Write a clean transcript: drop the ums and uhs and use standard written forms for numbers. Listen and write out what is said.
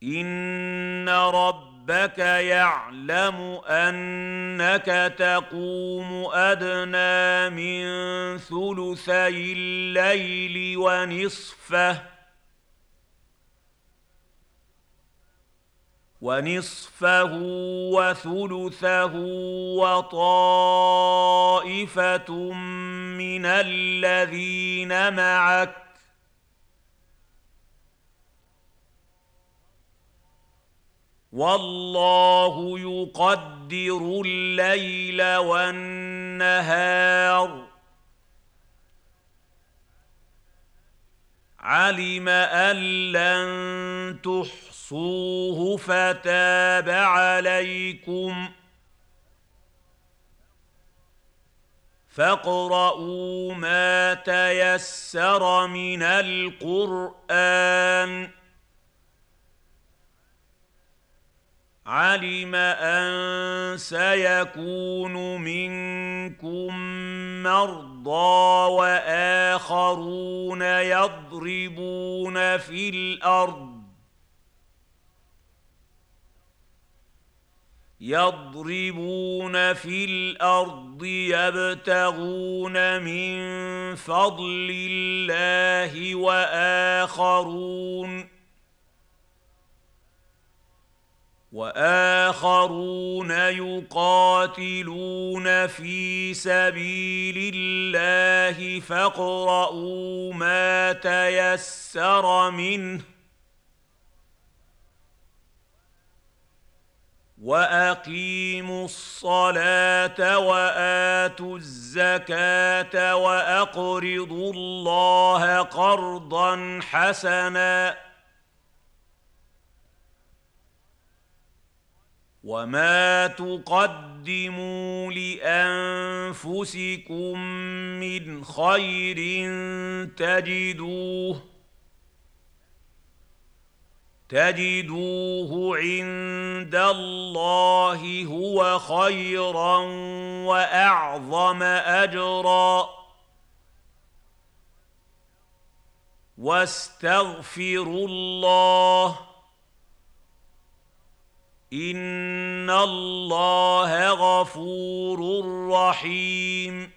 إن ربك يعلم أنك تقوم أدنى من ثلثي الليل ونصفه وثلثه وطائفة من الذين معك والله يقدر الليل والنهار علم أن لن تحصوه فتاب عليكم فاقرؤوا ما تيسر من القرآن علم أن سيكون منكم مرضى وآخرون يضربون في الأرض يبتغون من فضل الله وآخرون يقاتلون في سبيل الله فاقرؤوا ما تيسر منه وأقيموا الصلاة وآتوا الزكاة وأقرضوا الله قرضا حسنا وما تقدموا لأنفسكم من خير تجدوه عند الله هو خيرا وأعظم أجرا واستغفروا الله إن الله غفور رحيم